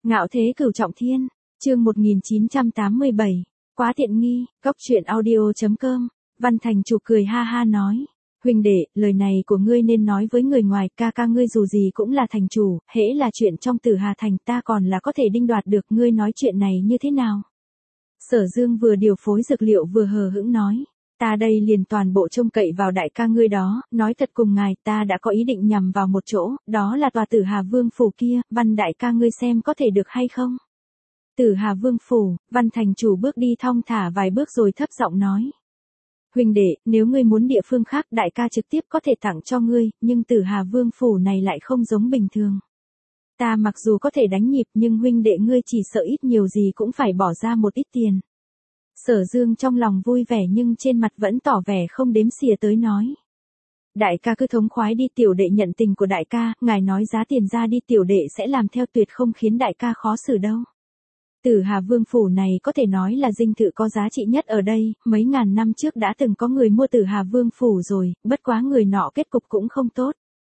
Ngạo thế cửu trọng thiên, chương 1987, quá tiện nghi, Cóc truyện audio.com, Văn Thành Chủ cười ha ha nói. Huynh đệ, lời này của ngươi nên nói với người ngoài, ca ca ngươi dù gì cũng là thành chủ, hễ là chuyện trong Tử Hà Thành ta còn là có thể đinh đoạt được, ngươi nói chuyện này như thế nào? Sở Dương vừa điều phối dược liệu vừa hờ hững nói. Ta đây liền toàn bộ trông cậy vào đại ca ngươi đó, nói thật cùng ngài, ta đã có ý định nhằm vào một chỗ, đó là tòa Tử Hà Vương Phủ kia, Văn đại ca ngươi xem có thể được hay không? Tử Hà Vương Phủ, Văn Thành Chủ bước đi thong thả vài bước rồi thấp giọng nói. Huynh đệ, nếu ngươi muốn địa phương khác đại ca trực tiếp có thể tặng cho ngươi, nhưng Tử Hà Vương Phủ này lại không giống bình thường. Ta mặc dù có thể đánh nhịp nhưng huynh đệ ngươi chỉ sợ ít nhiều gì cũng phải bỏ ra một ít tiền. Sở Dương trong lòng vui vẻ nhưng trên mặt vẫn tỏ vẻ không đếm xỉa tới nói. Đại ca cứ thống khoái đi, tiểu đệ nhận tình của đại ca, ngài nói giá tiền ra đi, tiểu đệ sẽ làm theo, tuyệt không khiến đại ca khó xử đâu. Tử Hà Vương Phủ này có thể nói là dinh thự có giá trị nhất ở đây, mấy ngàn năm trước đã từng có người mua Tử Hà Vương Phủ rồi, bất quá người nọ kết cục cũng không tốt.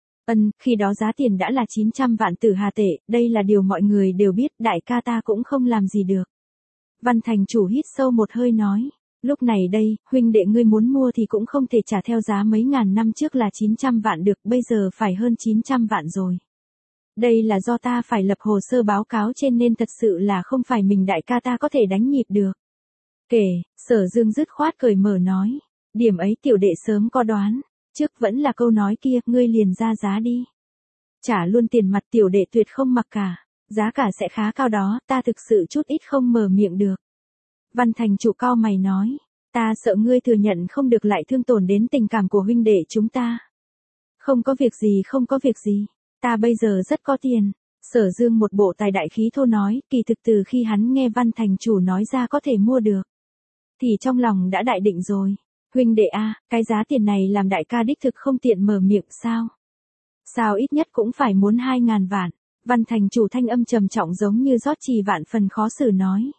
Khi đó giá tiền đã là 900 vạn Tử Hà tệ, đây là điều mọi người đều biết, đại ca ta cũng không làm gì được. Văn Thành Chủ hít sâu một hơi nói, lúc này đây, huynh đệ ngươi muốn mua thì cũng không thể trả theo giá mấy ngàn năm trước là 900 vạn được, bây giờ phải hơn 900 vạn rồi. Đây là do ta phải lập hồ sơ báo cáo trên nên thật sự là không phải mình đại ca ta có thể đánh nhịp được. Kể, Sở Dương dứt khoát cởi mở nói, điểm ấy tiểu đệ sớm có đoán, trước vẫn là câu nói kia, ngươi liền ra giá đi. Trả luôn tiền mặt, tiểu đệ tuyệt không mặc cả. Giá cả sẽ khá cao đó, ta thực sự chút ít không mở miệng được. Văn Thành Chủ cau mày nói, ta sợ ngươi thừa nhận không được lại thương tổn đến tình cảm của huynh đệ chúng ta. Không có việc gì, không có việc gì, ta bây giờ rất có tiền. Sở Dương một bộ tài đại khí thô nói, kỳ thực từ khi hắn nghe Văn Thành Chủ nói ra có thể mua được, thì trong lòng đã đại định rồi. Huynh đệ a, cái giá tiền này làm đại ca đích thực không tiện mở miệng sao? Sao ít nhất cũng phải muốn 2.000 vạn. Văn Thành Chủ thanh âm trầm trọng giống như rót trì vạn phần khó xử nói.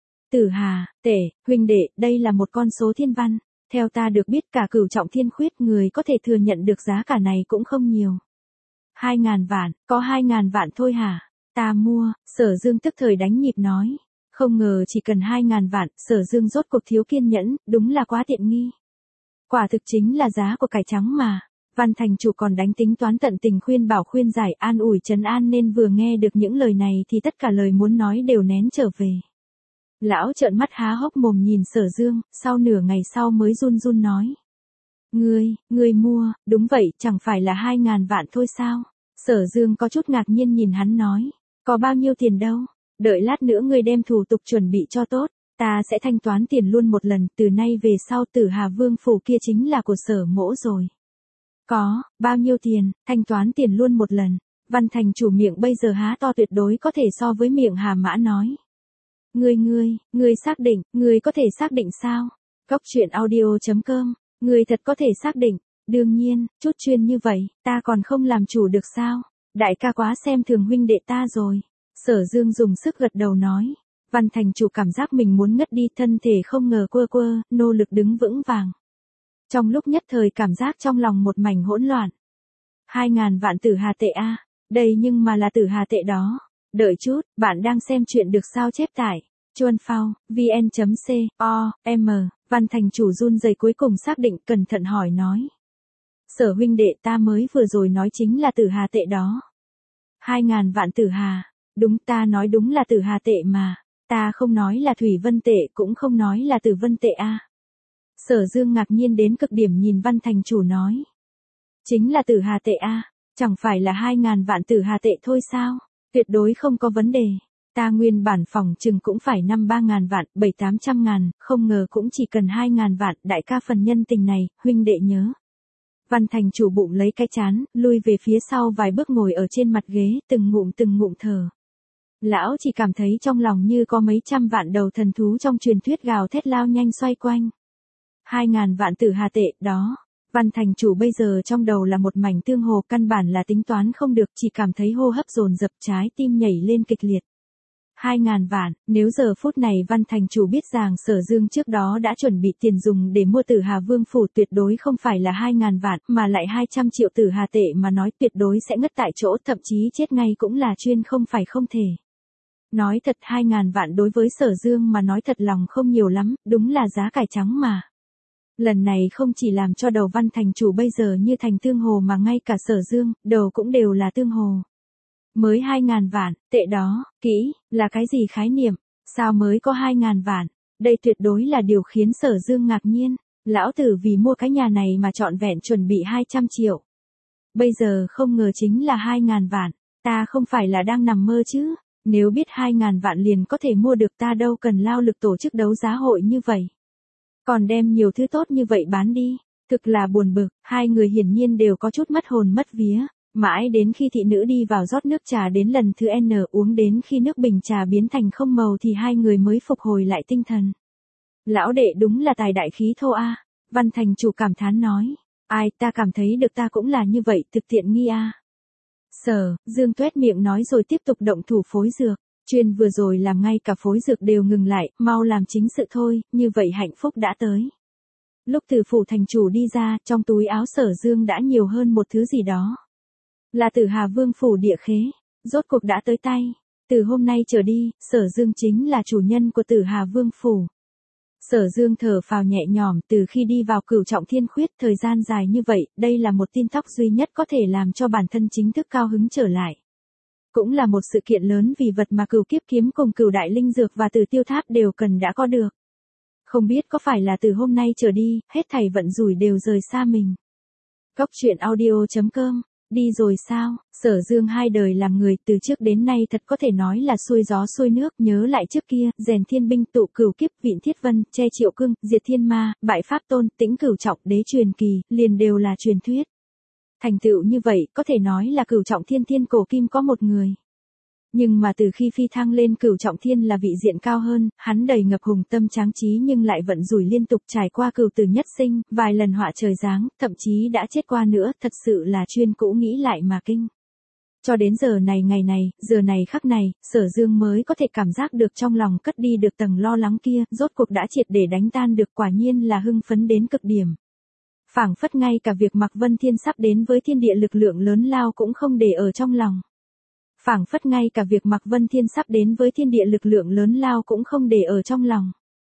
Tử Hà, tể, huynh đệ, đây là một con số thiên văn. Theo ta được biết cả cửu trọng thiên khuyết người có thể thừa nhận được giá cả này cũng không nhiều. 2.000 vạn, có 2.000 vạn thôi hả? Ta mua, Sở Dương tức thời đánh nhịp nói. Không ngờ chỉ cần 2.000 vạn, Sở Dương rốt cuộc thiếu kiên nhẫn, đúng là quá tiện nghi. Quả thực chính là giá của cải trắng mà. Văn Thành Chủ còn đánh tính toán tận tình khuyên bảo khuyên giải an ủi trấn an nên vừa nghe được những lời này thì tất cả lời muốn nói đều nén trở về. Lão trợn mắt há hốc mồm nhìn Sở Dương, sau nửa ngày sau mới run run nói. Ngươi mua, đúng vậy, chẳng phải là 2.000 vạn thôi sao? Sở Dương có chút ngạc nhiên nhìn hắn nói, có bao nhiêu tiền đâu, đợi lát nữa ngươi đem thủ tục chuẩn bị cho tốt, ta sẽ thanh toán tiền luôn một lần, từ nay về sau Tử Hà Vương Phủ kia chính là của Sở mỗ rồi. Có, bao nhiêu tiền, thanh toán tiền luôn một lần. Văn Thành Chủ miệng bây giờ há to tuyệt đối có thể so với miệng Hà Mã nói. Ngươi xác định, ngươi có thể xác định sao? Cóc truyện audio.com, ngươi thật có thể xác định, đương nhiên, chút chuyên như vậy, ta còn không làm chủ được sao? Đại ca quá xem thường huynh đệ ta rồi. Sở Dương dùng sức gật đầu nói. Văn Thành Chủ cảm giác mình muốn ngất đi, thân thể không ngờ quơ, nỗ lực đứng vững vàng. Trong lúc nhất thời cảm giác trong lòng một mảnh hỗn loạn. 2.000 vạn Tử Hà tệ a, đây nhưng mà là Tử Hà tệ đó. Đợi chút, bạn đang xem chuyện được sao chép tải. Chuan Phao, vn.com, Văn Thành Chủ run rẩy cuối cùng xác định cẩn thận hỏi nói. Sở huynh đệ ta mới vừa rồi nói chính là Tử Hà tệ đó. 2.000 vạn Tử Hà, đúng ta nói đúng là Tử Hà tệ mà. Ta không nói là Thủy Vân tệ cũng không nói là Tử Vân tệ a. Sở Dương ngạc nhiên đến cực điểm nhìn Văn Thành Chủ nói. Chính là Tử Hà tệ a, chẳng phải là 2.000 vạn Tử Hà tệ thôi sao? Tuyệt đối không có vấn đề. Ta nguyên bản phòng chừng cũng phải 5-3.000 vạn, 7-800 ngàn, không ngờ cũng chỉ cần 2.000 vạn, đại ca phần nhân tình này, huynh đệ nhớ. Văn Thành Chủ bụng lấy cái chán, lui về phía sau vài bước ngồi ở trên mặt ghế, từng ngụm thở. Lão chỉ cảm thấy trong lòng như có mấy trăm vạn đầu thần thú trong truyền thuyết gào thét lao nhanh xoay quanh. 2.000 vạn Tử Hà tệ, đó. Văn Thành Chủ bây giờ trong đầu là một mảnh tương hồ, căn bản là tính toán không được, chỉ cảm thấy hô hấp dồn dập, trái tim nhảy lên kịch liệt. 2.000 vạn, nếu giờ phút này Văn Thành Chủ biết rằng Sở Dương trước đó đã chuẩn bị tiền dùng để mua Tử Hà Vương Phủ, tuyệt đối không phải là 2.000 vạn, mà lại 200 triệu Tử Hà tệ mà nói, tuyệt đối sẽ ngất tại chỗ, thậm chí chết ngay cũng là chuyên không phải không thể. Nói thật 2.000 vạn đối với Sở Dương mà nói thật lòng không nhiều lắm, đúng là giá cải trắng mà. Lần này không chỉ làm cho đầu Văn thành chủ bây giờ như thành tương hồ mà ngay cả Sở Dương, đầu cũng đều là tương hồ. Mới 2.000 vạn, tệ đó, kỹ, là cái gì khái niệm, sao mới có 2.000 vạn, đây tuyệt đối là điều khiến Sở Dương ngạc nhiên, lão tử vì mua cái nhà này mà trọn vẹn chuẩn bị 200 triệu. Bây giờ không ngờ chính là 2.000 vạn, ta không phải là đang nằm mơ chứ, nếu biết 2.000 vạn liền có thể mua được ta đâu cần lao lực tổ chức đấu giá hội như vậy. Còn đem nhiều thứ tốt như vậy bán đi, thực là buồn bực, hai người hiển nhiên đều có chút mất hồn mất vía. Mãi đến khi thị nữ đi vào rót nước trà đến lần thứ N uống đến khi nước bình trà biến thành không màu thì hai người mới phục hồi lại tinh thần. Lão đệ đúng là tài đại khí thô a. Văn thành chủ cảm thán nói. Ai ta cảm thấy được ta cũng là như vậy thực tiện nghi a. Sở, Dương tuét miệng nói rồi tiếp tục động thủ phối dược. Chuyên vừa rồi làm ngay cả phối dược đều ngừng lại, mau làm chính sự thôi, như vậy hạnh phúc đã tới. Lúc từ phủ thành chủ đi ra, trong túi áo Sở Dương đã nhiều hơn một thứ gì đó. Là Tử Hà Vương phủ địa khế, rốt cuộc đã tới tay. Từ hôm nay trở đi, Sở Dương chính là chủ nhân của Tử Hà Vương phủ. Sở Dương thở phào nhẹ nhõm từ khi đi vào Cửu Trọng Thiên Khuyết thời gian dài như vậy, đây là một tin tức duy nhất có thể làm cho bản thân chính thức cao hứng trở lại. Cũng là một sự kiện lớn vì vật mà Cửu Kiếp Kiếm cùng Cửu Đại Linh Dược và Tử Tiêu Tháp đều cần đã có được. Không biết có phải là từ hôm nay trở đi, hết thảy vận rủi đều rời xa mình. Góc truyện audio.com. Đi rồi sao, Sở Dương hai đời làm người từ trước đến nay thật có thể nói là xuôi gió xuôi nước, nhớ lại trước kia, rèn thiên binh tụ cửu kiếp, vịn thiết vân, che triệu cương, diệt thiên ma, bại pháp tôn, tĩnh cửu trọng, đế truyền kỳ, liền đều là truyền thuyết. Thành tựu như vậy, có thể nói là Cửu Trọng Thiên Thiên cổ kim có một người. Nhưng mà từ khi phi thăng lên Cửu Trọng Thiên là vị diện cao hơn, hắn đầy ngập hùng tâm tráng trí nhưng lại vận rủi liên tục trải qua cửu tử nhất sinh, vài lần họa trời giáng, thậm chí đã chết qua nữa, thật sự là chuyên cũ nghĩ lại mà kinh. Cho đến giờ này ngày này, giờ này khắc này, Sở Dương mới có thể cảm giác được trong lòng cất đi được tầng lo lắng kia, rốt cuộc đã triệt để đánh tan được, quả nhiên là hưng phấn đến cực điểm. Phảng phất ngay cả việc Mạc Vân Thiên sắp đến với thiên địa lực lượng lớn lao cũng không để ở trong lòng. Phảng phất ngay cả việc Mạc Vân Thiên sắp đến với thiên địa lực lượng lớn lao cũng không để ở trong lòng.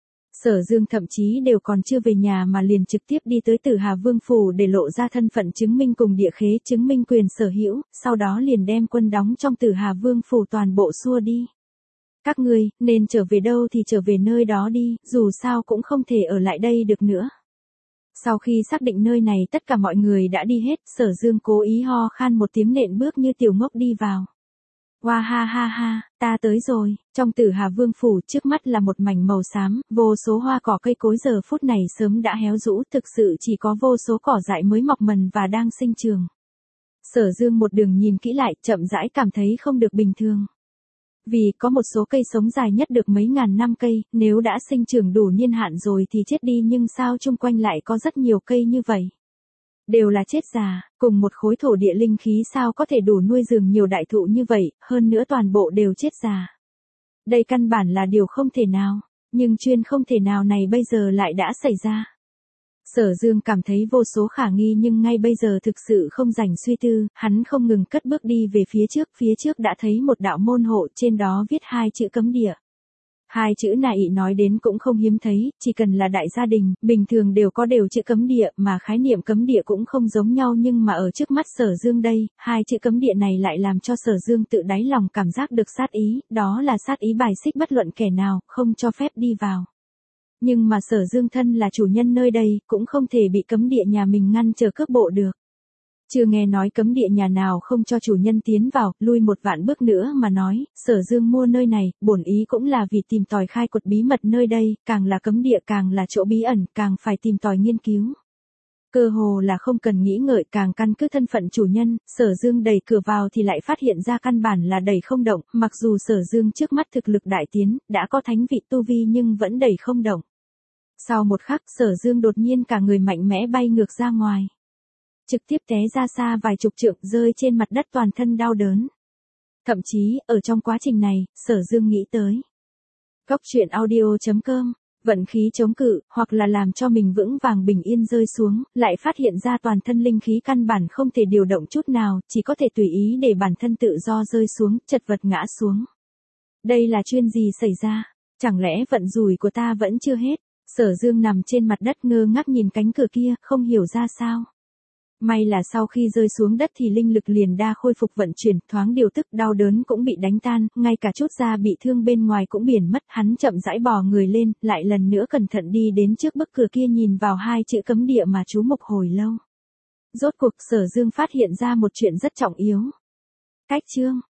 Sở Dương thậm chí đều còn chưa về nhà mà liền trực tiếp đi tới Tử Hà Vương phủ để lộ ra thân phận chứng minh cùng địa khế chứng minh quyền sở hữu, sau đó liền đem quân đóng trong Tử Hà Vương phủ toàn bộ xua đi. Các ngươi, nên trở về đâu thì trở về nơi đó đi, dù sao cũng không thể ở lại đây được nữa. Sau khi xác định nơi này tất cả mọi người đã đi hết, Sở Dương cố ý ho khan một tiếng nện bước như tiểu ngốc đi vào. Hoa ha ha ha, ta tới rồi, trong Tử Hà Vương phủ trước mắt là một mảnh màu xám, vô số hoa cỏ cây cối giờ phút này sớm đã héo rũ, thực sự chỉ có vô số cỏ dại mới mọc mầm và đang sinh trường. Sở Dương một đường nhìn kỹ lại, chậm rãi cảm thấy không được bình thường. Vì có một số cây sống dài nhất được mấy ngàn năm cây, nếu đã sinh trưởng đủ niên hạn rồi thì chết đi nhưng sao chung quanh lại có rất nhiều cây như vậy. Đều là chết già, cùng một khối thổ địa linh khí sao có thể đủ nuôi dưỡng nhiều đại thụ như vậy, hơn nữa toàn bộ đều chết già. Đây căn bản là điều không thể nào, nhưng chuyên không thể nào này bây giờ lại đã xảy ra. Sở Dương cảm thấy vô số khả nghi nhưng ngay bây giờ thực sự không rảnh suy tư, hắn không ngừng cất bước đi về phía trước đã thấy một đạo môn hộ trên đó viết hai chữ cấm địa. Hai chữ này nói đến cũng không hiếm thấy, chỉ cần là đại gia đình, bình thường đều có đều chữ cấm địa mà khái niệm cấm địa cũng không giống nhau nhưng mà ở trước mắt Sở Dương đây, hai chữ cấm địa này lại làm cho Sở Dương tự đáy lòng cảm giác được sát ý, đó là sát ý bài xích bất luận kẻ nào, không cho phép đi vào. Nhưng mà Sở Dương thân là chủ nhân nơi đây, cũng không thể bị cấm địa nhà mình ngăn trở cước bộ được. Chưa nghe nói cấm địa nhà nào không cho chủ nhân tiến vào, lui một vạn bước nữa mà nói, Sở Dương mua nơi này, bổn ý cũng là vì tìm tòi khai quật bí mật nơi đây, càng là cấm địa càng là chỗ bí ẩn, càng phải tìm tòi nghiên cứu. Cơ hồ là không cần nghĩ ngợi càng căn cứ thân phận chủ nhân, Sở Dương đẩy cửa vào thì lại phát hiện ra căn bản là đẩy không động, mặc dù Sở Dương trước mắt thực lực đại tiến, đã có thánh vị tu vi nhưng vẫn đẩy không động. Sau một khắc Sở Dương đột nhiên cả người mạnh mẽ bay ngược ra ngoài. Trực tiếp té ra xa vài chục trượng rơi trên mặt đất toàn thân đau đớn. Thậm chí, ở trong quá trình này, Sở Dương nghĩ tới. Góc truyện audio.com, vận khí chống cự, hoặc là làm cho mình vững vàng bình yên rơi xuống, lại phát hiện ra toàn thân linh khí căn bản không thể điều động chút nào, chỉ có thể tùy ý để bản thân tự do rơi xuống, chật vật ngã xuống. Đây là chuyện gì xảy ra? Chẳng lẽ vận rủi của ta vẫn chưa hết? Sở Dương nằm trên mặt đất ngơ ngác nhìn cánh cửa kia, không hiểu ra sao. May là sau khi rơi xuống đất thì linh lực liền đa khôi phục vận chuyển, thoáng điều tức, đau đớn cũng bị đánh tan, ngay cả chút da bị thương bên ngoài cũng biển mất. Hắn chậm rãi bò người lên, lại lần nữa cẩn thận đi đến trước bức cửa kia, nhìn vào hai chữ cấm địa mà chú mục hồi lâu. Rốt cuộc Sở Dương phát hiện ra một chuyện rất trọng yếu. Cách chương